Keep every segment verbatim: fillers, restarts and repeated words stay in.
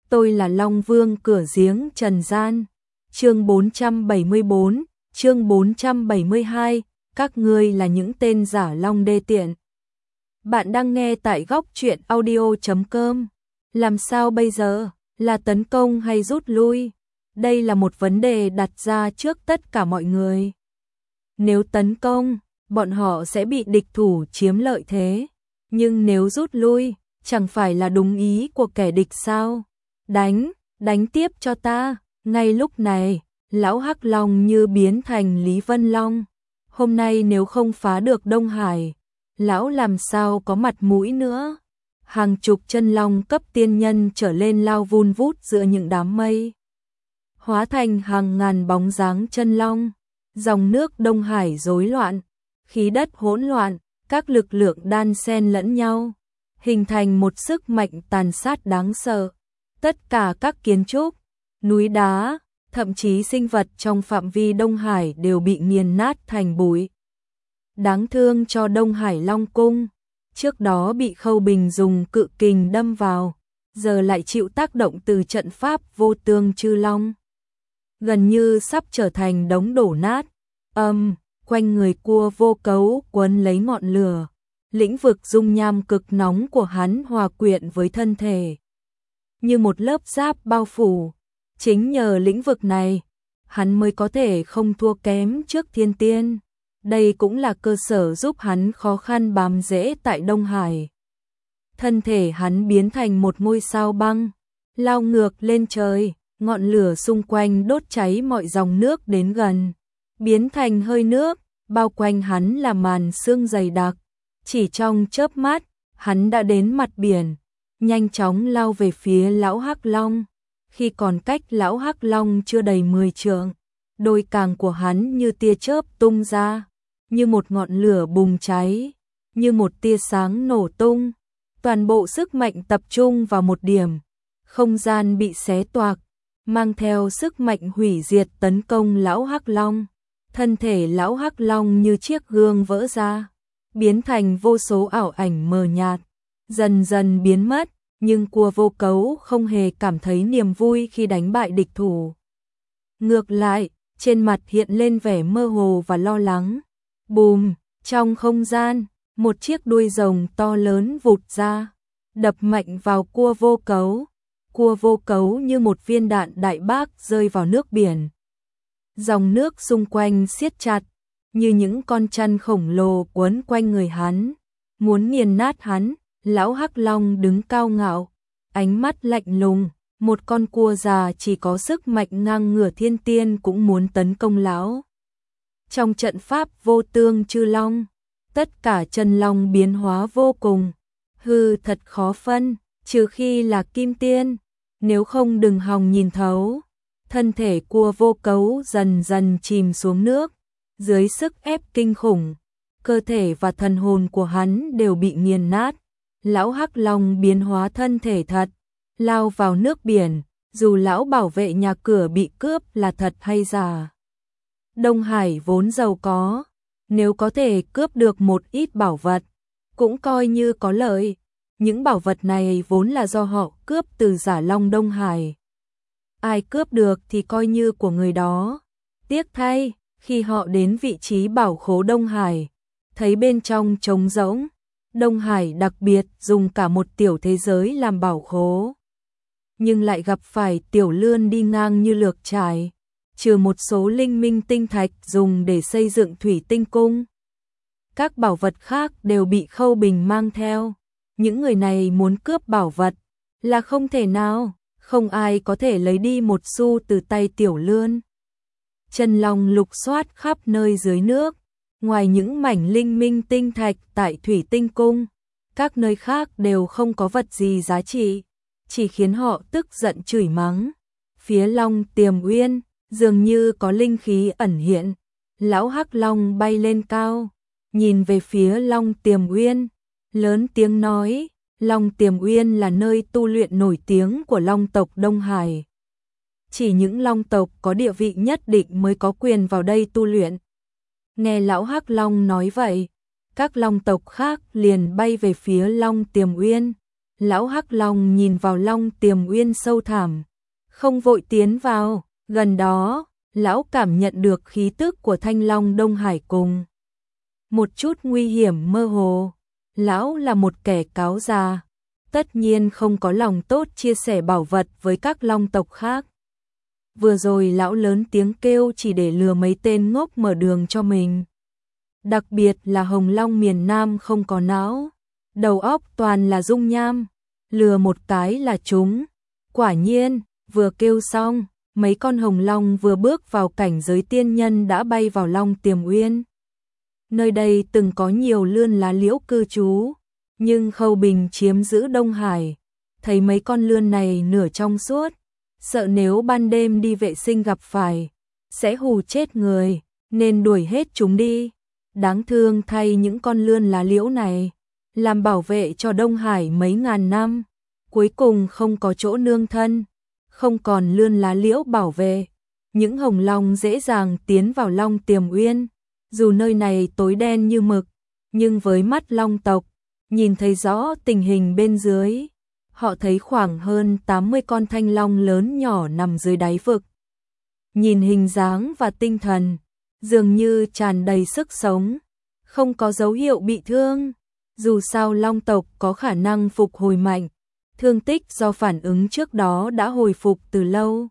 tôi là Long Vương cửa giếng trần gian. Chương bốn trăm bảy mươi bốn, chương bốn trăm bảy mươi hai, các ngươi là những tên giả long đê tiện. Bạn đang nghe tại góc truyện audio chấm com. Làm sao bây giờ, là tấn công hay rút lui? Đây là một vấn đề đặt ra trước tất cả mọi người. Nếu tấn công, bọn họ sẽ bị địch thủ chiếm lợi thế. Nhưng nếu rút lui, chẳng phải là đúng ý của kẻ địch sao? Đánh, đánh tiếp cho ta. Ngay lúc này, lão Hắc Long như biến thành Lý Vân Long. Hôm nay nếu không phá được Đông Hải, lão làm sao có mặt mũi nữa. Hàng chục chân long cấp tiên nhân trở lên lao vun vút giữa những đám mây, hóa thành hàng ngàn bóng dáng chân long. Dòng nước Đông Hải rối loạn, khí đất hỗn loạn, các lực lượng đan xen lẫn nhau, hình thành một sức mạnh tàn sát đáng sợ. Tất cả các kiến trúc, núi đá, thậm chí sinh vật trong phạm vi Đông Hải đều bị nghiền nát thành bụi. Đáng thương cho Đông Hải Long Cung, trước đó bị Khâu Bình dùng cự kình đâm vào, giờ lại chịu tác động từ trận pháp vô tương chư long, gần như sắp trở thành đống đổ nát. Âm, um, quanh người cua vô cấu quấn lấy ngọn lửa, lĩnh vực dung nham cực nóng của hắn hòa quyện với thân thể, như một lớp giáp bao phủ. Chính nhờ lĩnh vực này, hắn mới có thể không thua kém trước thiên tiên. Đây cũng là cơ sở giúp hắn khó khăn bám rễ tại Đông Hải. Thân thể hắn biến thành một ngôi sao băng, lao ngược lên trời, ngọn lửa xung quanh đốt cháy mọi dòng nước đến gần, biến thành hơi nước, bao quanh hắn là màn sương dày đặc. Chỉ trong chớp mắt, hắn đã đến mặt biển, nhanh chóng lao về phía lão Hắc Long. Khi còn cách lão Hắc Long chưa đầy mười trượng, đôi càng của hắn như tia chớp tung ra, như một ngọn lửa bùng cháy, như một tia sáng nổ tung. Toàn bộ sức mạnh tập trung vào một điểm, không gian bị xé toạc, mang theo sức mạnh hủy diệt tấn công lão Hắc Long. Thân thể lão Hắc Long như chiếc gương vỡ ra, biến thành vô số ảo ảnh mờ nhạt, dần dần biến mất. Nhưng cua vô cấu không hề cảm thấy niềm vui khi đánh bại địch thủ. Ngược lại, trên mặt hiện lên vẻ mơ hồ và lo lắng. Bùm, trong không gian, một chiếc đuôi rồng to lớn vụt ra, đập mạnh vào cua vô cấu. Cua vô cấu như một viên đạn đại bác rơi vào nước biển. Dòng nước xung quanh siết chặt, như những con chăn khổng lồ quấn quanh người hắn, muốn nghiền nát hắn. Lão Hắc Long đứng cao ngạo, ánh mắt lạnh lùng, một con cua già chỉ có sức mạnh ngang ngửa thiên tiên cũng muốn tấn công lão. Trong trận pháp vô tương chư long, tất cả chân long biến hóa vô cùng, hư thật khó phân, trừ khi là kim tiên, nếu không đừng hòng nhìn thấu. Thân thể cua vô cấu dần dần chìm xuống nước, dưới sức ép kinh khủng, cơ thể và thần hồn của hắn đều bị nghiền nát. Lão Hắc Long biến hóa thân thể thật, lao vào nước biển, dù lão bảo vệ nhà cửa bị cướp là thật hay giả. Đông Hải vốn giàu có, nếu có thể cướp được một ít bảo vật, cũng coi như có lợi. Những bảo vật này vốn là do họ cướp từ giả long Đông Hải. Ai cướp được thì coi như của người đó. Tiếc thay, khi họ đến vị trí bảo khố Đông Hải, thấy bên trong trống rỗng. Đông Hải đặc biệt dùng cả một tiểu thế giới làm bảo khố, nhưng lại gặp phải tiểu lươn đi ngang như lược trải, trừ một số linh minh tinh thạch dùng để xây dựng thủy tinh cung. Các bảo vật khác đều bị Khâu Bình mang theo. Những người này muốn cướp bảo vật là không thể nào, không ai có thể lấy đi một xu từ tay tiểu lươn. Chân long lục soát khắp nơi dưới nước. Ngoài những mảnh linh minh tinh thạch tại thủy tinh cung, các nơi khác đều không có vật gì giá trị, chỉ khiến họ tức giận chửi mắng. Phía Long Tiềm Uyên, dường như có linh khí ẩn hiện. Lão Hắc Long bay lên cao, nhìn về phía Long Tiềm Uyên, lớn tiếng nói, Long Tiềm Uyên là nơi tu luyện nổi tiếng của Long tộc Đông Hải. Chỉ những Long tộc có địa vị nhất định mới có quyền vào đây tu luyện. Nghe lão Hắc Long nói vậy, các long tộc khác liền bay về phía Long Tiềm Uyên. Lão Hắc Long nhìn vào Long Tiềm Uyên sâu thẳm, không vội tiến vào, gần đó, lão cảm nhận được khí tức của Thanh Long Đông Hải cùng một chút nguy hiểm mơ hồ. Lão là một kẻ cáo già, tất nhiên không có lòng tốt chia sẻ bảo vật với các long tộc khác. Vừa rồi lão lớn tiếng kêu chỉ để lừa mấy tên ngốc mở đường cho mình. Đặc biệt là Hồng Long miền Nam không có não, đầu óc toàn là dung nham, lừa một cái là chúng. Quả nhiên, vừa kêu xong, mấy con hồng long vừa bước vào cảnh giới tiên nhân đã bay vào Long Tiềm Uyên. Nơi đây từng có nhiều lươn lá liễu cư trú, nhưng Khâu Bình chiếm giữ Đông Hải, thấy mấy con lươn này nửa trong suốt, sợ nếu ban đêm đi vệ sinh gặp phải, sẽ hù chết người, nên đuổi hết chúng đi. Đáng thương thay những con lươn lá liễu này, làm bảo vệ cho Đông Hải mấy ngàn năm, cuối cùng không có chỗ nương thân, không còn lươn lá liễu bảo vệ. Những hồng long dễ dàng tiến vào Long Tiềm Uyên, dù nơi này tối đen như mực, nhưng với mắt long tộc, nhìn thấy rõ tình hình bên dưới. Họ thấy khoảng hơn tám mươi con thanh long lớn nhỏ nằm dưới đáy vực. Nhìn hình dáng và tinh thần, dường như tràn đầy sức sống, không có dấu hiệu bị thương. Dù sao long tộc có khả năng phục hồi mạnh, thương tích do phản ứng trước đó đã hồi phục từ lâu.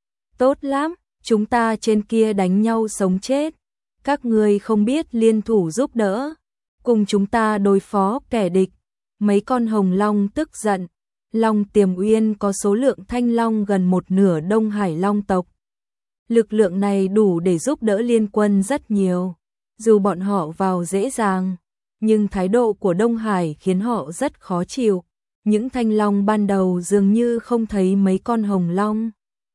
Tốt lắm, chúng ta trên kia đánh nhau sống chết, các ngươi không biết liên thủ giúp đỡ, cùng chúng ta đối phó kẻ địch. Mấy con hồng long tức giận. Long Tiềm Uyên có số lượng thanh long gần một nửa Đông Hải long tộc. Lực lượng này đủ để giúp đỡ liên quân rất nhiều. Dù bọn họ vào dễ dàng, nhưng thái độ của Đông Hải khiến họ rất khó chịu. Những thanh long ban đầu dường như không thấy mấy con hồng long.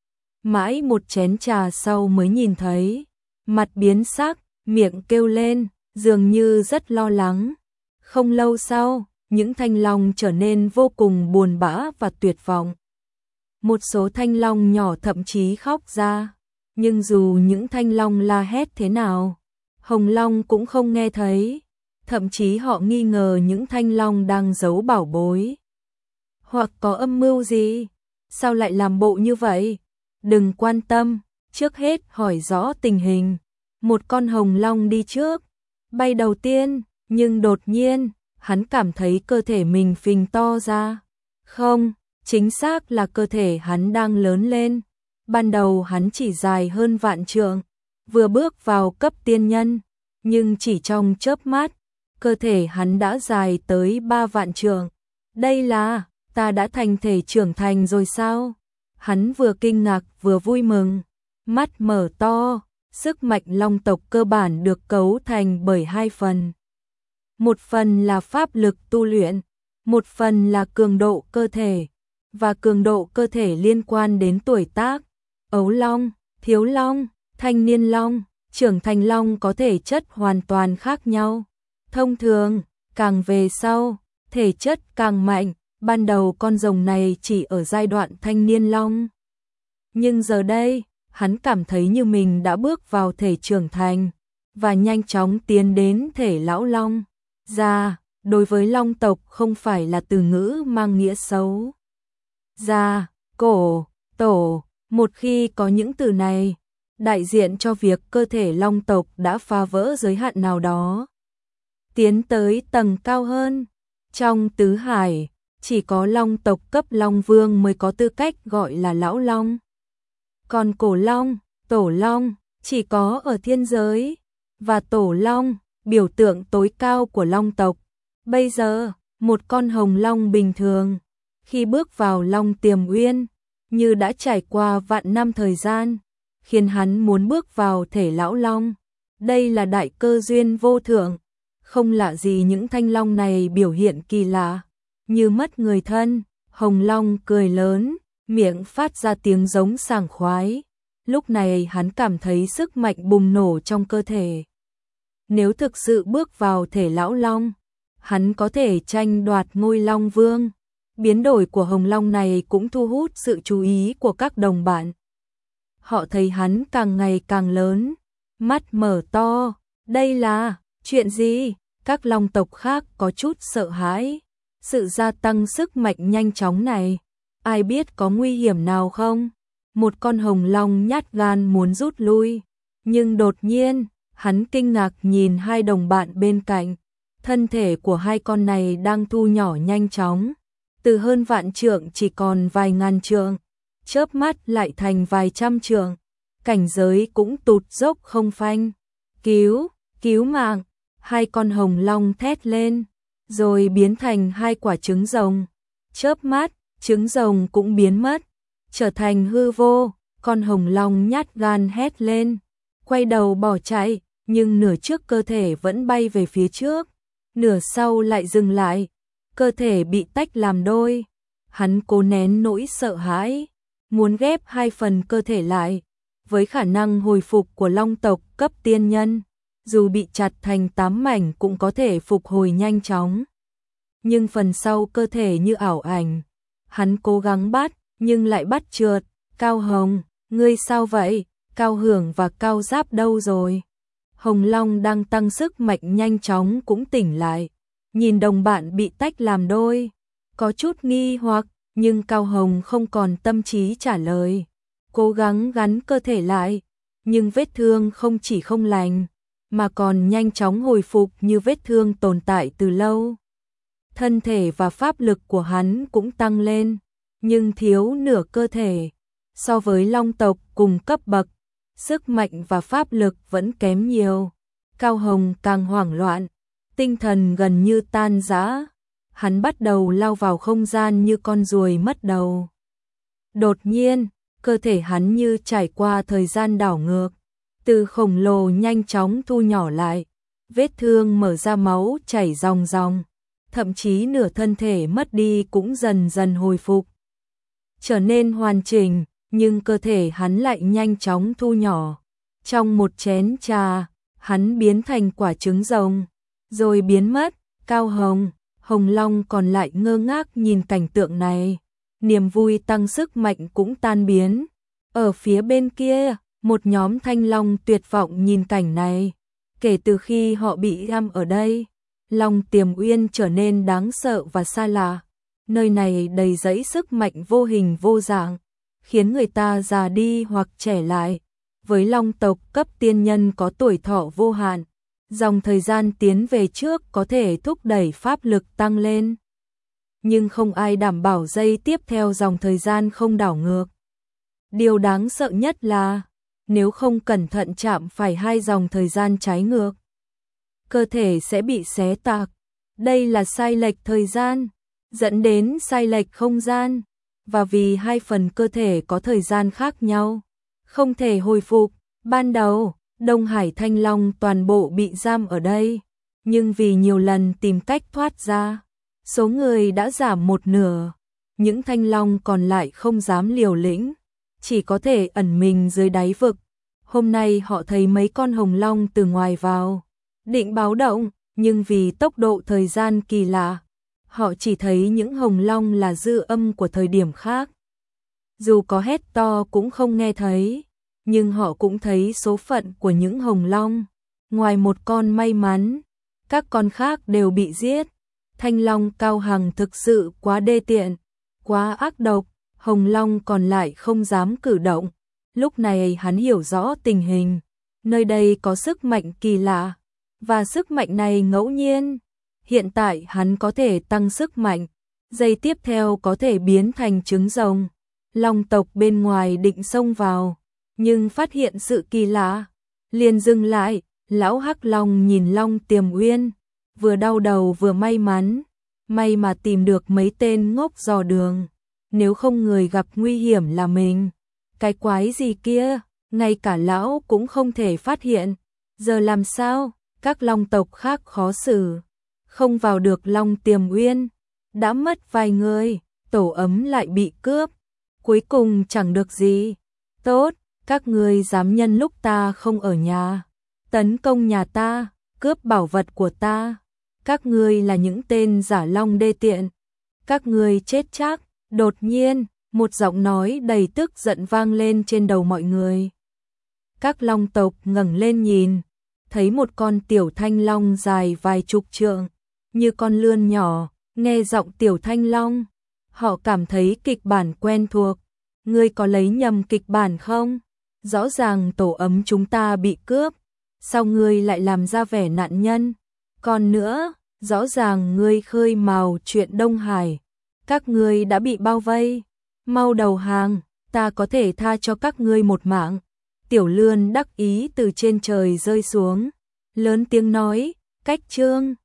Mãi một chén trà sau mới nhìn thấy, mặt biến sắc, miệng kêu lên, dường như rất lo lắng. Không lâu sau, những thanh long trở nên vô cùng buồn bã và tuyệt vọng. Một số thanh long nhỏ thậm chí khóc ra, nhưng dù những thanh long la hét thế nào, hồng long cũng không nghe thấy, thậm chí họ nghi ngờ những thanh long đang giấu bảo bối. Hoặc có âm mưu gì? Sao lại làm bộ như vậy? Đừng quan tâm, trước hết hỏi rõ tình hình. Một con hồng long đi trước, bay đầu tiên, nhưng đột nhiên, hắn cảm thấy cơ thể mình phình to ra. Không, chính xác là cơ thể hắn đang lớn lên. Ban đầu hắn chỉ dài hơn vạn trượng, vừa bước vào cấp tiên nhân, nhưng chỉ trong chớp mắt, cơ thể hắn đã dài tới ba vạn trượng. Đây là, ta đã thành thể trưởng thành rồi sao? Hắn vừa kinh ngạc vừa vui mừng, mắt mở to. Sức mạnh long tộc cơ bản được cấu thành bởi hai phần. Một phần là pháp lực tu luyện, một phần là cường độ cơ thể, và cường độ cơ thể liên quan đến tuổi tác. Ấu long, thiếu long, thanh niên long, trưởng thành long có thể chất hoàn toàn khác nhau. Thông thường, càng về sau, thể chất càng mạnh. Ban đầu con rồng này chỉ ở giai đoạn thanh niên long. Nhưng giờ đây, hắn cảm thấy như mình đã bước vào thể trưởng thành, và nhanh chóng tiến đến thể lão long. Già, đối với long tộc không phải là từ ngữ mang nghĩa xấu. Già, cổ, tổ, một khi có những từ này, đại diện cho việc cơ thể long tộc đã phá vỡ giới hạn nào đó, tiến tới tầng cao hơn. Trong tứ hải, chỉ có long tộc cấp long vương mới có tư cách gọi là lão long. Còn cổ long, tổ long, chỉ có ở thiên giới, và tổ long, biểu tượng tối cao của long tộc. Bây giờ, một con hồng long bình thường, khi bước vào Long Tiềm Uyên, như đã trải qua vạn năm thời gian, khiến hắn muốn bước vào thể lão long. Đây là đại cơ duyên vô thượng, không lạ gì những thanh long này biểu hiện kỳ lạ, như mất người thân. Hồng long cười lớn, miệng phát ra tiếng giống sảng khoái. Lúc này hắn cảm thấy sức mạnh bùng nổ trong cơ thể. Nếu thực sự bước vào thể lão long, hắn có thể tranh đoạt ngôi long vương. Biến đổi của hồng long này cũng thu hút sự chú ý của các đồng bạn. Họ thấy hắn càng ngày càng lớn, mắt mở to. Đây là chuyện gì? Các long tộc khác có chút sợ hãi. Sự gia tăng sức mạnh nhanh chóng này, ai biết có nguy hiểm nào không? Một con hồng long nhát gan muốn rút lui, nhưng đột nhiên, hắn kinh ngạc nhìn hai đồng bạn bên cạnh. Thân thể của hai con này đang thu nhỏ nhanh chóng, từ hơn vạn trượng chỉ còn vài ngàn trượng, chớp mắt lại thành vài trăm trượng, cảnh giới cũng tụt dốc không phanh. Cứu, cứu mạng, hai con hồng long thét lên, rồi biến thành hai quả trứng rồng. Chớp mắt, trứng rồng cũng biến mất, trở thành hư vô. Con hồng long nhát gan hét lên, quay đầu bỏ chạy, nhưng nửa trước cơ thể vẫn bay về phía trước, nửa sau lại dừng lại, cơ thể bị tách làm đôi. Hắn cố nén nỗi sợ hãi, muốn ghép hai phần cơ thể lại. Với khả năng hồi phục của long tộc cấp tiên nhân, dù bị chặt thành tám mảnh cũng có thể phục hồi nhanh chóng. Nhưng phần sau cơ thể như ảo ảnh, hắn cố gắng bắt, nhưng lại bắt trượt. Cao Hồng, ngươi sao vậy? Cao Hưởng và Cao Giáp đâu rồi? Hồng Long đang tăng sức mạnh nhanh chóng cũng tỉnh lại, nhìn đồng bạn bị tách làm đôi, có chút nghi hoặc, nhưng Cao Hồng không còn tâm trí trả lời, cố gắng gắn cơ thể lại, nhưng vết thương không chỉ không lành, mà còn nhanh chóng hồi phục như vết thương tồn tại từ lâu. Thân thể và pháp lực của hắn cũng tăng lên, nhưng thiếu nửa cơ thể. So với long tộc cùng cấp bậc, sức mạnh và pháp lực vẫn kém nhiều. Cao Hồng càng hoảng loạn, tinh thần gần như tan rã. Hắn bắt đầu lao vào không gian như con ruồi mất đầu. Đột nhiên, cơ thể hắn như trải qua thời gian đảo ngược, từ khổng lồ nhanh chóng thu nhỏ lại, vết thương mở ra máu chảy ròng ròng, thậm chí nửa thân thể mất đi cũng dần dần hồi phục, trở nên hoàn chỉnh, nhưng cơ thể hắn lại nhanh chóng thu nhỏ. Trong một chén trà, hắn biến thành quả trứng rồng, rồi biến mất. Cao Hồng, Hồng Long còn lại ngơ ngác nhìn cảnh tượng này, niềm vui tăng sức mạnh cũng tan biến. Ở phía bên kia, một nhóm thanh long tuyệt vọng nhìn cảnh này. Kể từ khi họ bị giam ở đây, Long Tiềm Uyên trở nên đáng sợ và xa lạ. Nơi này đầy dẫy sức mạnh vô hình vô dạng, khiến người ta già đi hoặc trẻ lại. Với long tộc cấp tiên nhân có tuổi thọ vô hạn, dòng thời gian tiến về trước có thể thúc đẩy pháp lực tăng lên. Nhưng không ai đảm bảo giây tiếp theo dòng thời gian không đảo ngược. Điều đáng sợ nhất là, nếu không cẩn thận chạm phải hai dòng thời gian trái ngược, cơ thể sẽ bị xé toạc. Đây là sai lệch thời gian, dẫn đến sai lệch không gian. Và vì hai phần cơ thể có thời gian khác nhau, không thể hồi phục. Ban đầu, Đông Hải Thanh Long toàn bộ bị giam ở đây, nhưng vì nhiều lần tìm cách thoát ra, số người đã giảm một nửa. Những Thanh Long còn lại không dám liều lĩnh, chỉ có thể ẩn mình dưới đáy vực. Hôm nay họ thấy mấy con hồng long từ ngoài vào, định báo động, nhưng vì tốc độ thời gian kỳ lạ, họ chỉ thấy những hồng long là dư âm của thời điểm khác. Dù có hét to cũng không nghe thấy, nhưng họ cũng thấy số phận của những hồng long. Ngoài một con may mắn, các con khác đều bị giết. Thanh long Cao Hằng thực sự quá đê tiện, quá ác độc, hồng long còn lại không dám cử động. Lúc này hắn hiểu rõ tình hình, nơi đây có sức mạnh kỳ lạ, và sức mạnh này ngẫu nhiên. Hiện tại hắn có thể tăng sức mạnh, giây tiếp theo có thể biến thành trứng rồng. Long tộc bên ngoài định xông vào, nhưng phát hiện sự kỳ lạ, liền dừng lại. Lão Hắc Long nhìn Long Tiềm Uyên, vừa đau đầu vừa may mắn, may mà tìm được mấy tên ngốc dò đường, nếu không người gặp nguy hiểm là mình. Cái quái gì kia, ngay cả lão cũng không thể phát hiện, giờ làm sao? Các long tộc khác khó xử, không vào được Long Tiềm Uyên, đã mất vài người, tổ ấm lại bị cướp, cuối cùng chẳng được gì. Tốt, các ngươi dám nhân lúc ta không ở nhà, tấn công nhà ta, cướp bảo vật của ta, các ngươi là những tên giả long đê tiện, các ngươi chết chắc. Đột nhiên, một giọng nói đầy tức giận vang lên trên đầu mọi người. Các long tộc ngẩng lên nhìn, thấy một con tiểu thanh long dài vài chục trượng, như con lươn nhỏ, Nghe giọng Tiểu Thanh Long, họ cảm thấy kịch bản quen thuộc. Ngươi có lấy nhầm kịch bản không? Rõ ràng tổ ấm chúng ta bị cướp, sao ngươi lại làm ra vẻ nạn nhân? Còn nữa, rõ ràng ngươi khơi mào chuyện Đông Hải, các ngươi đã bị bao vây, mau đầu hàng, ta có thể tha cho các ngươi một mạng. Tiểu Lươn đắc ý từ trên trời rơi xuống, lớn tiếng nói, cách chương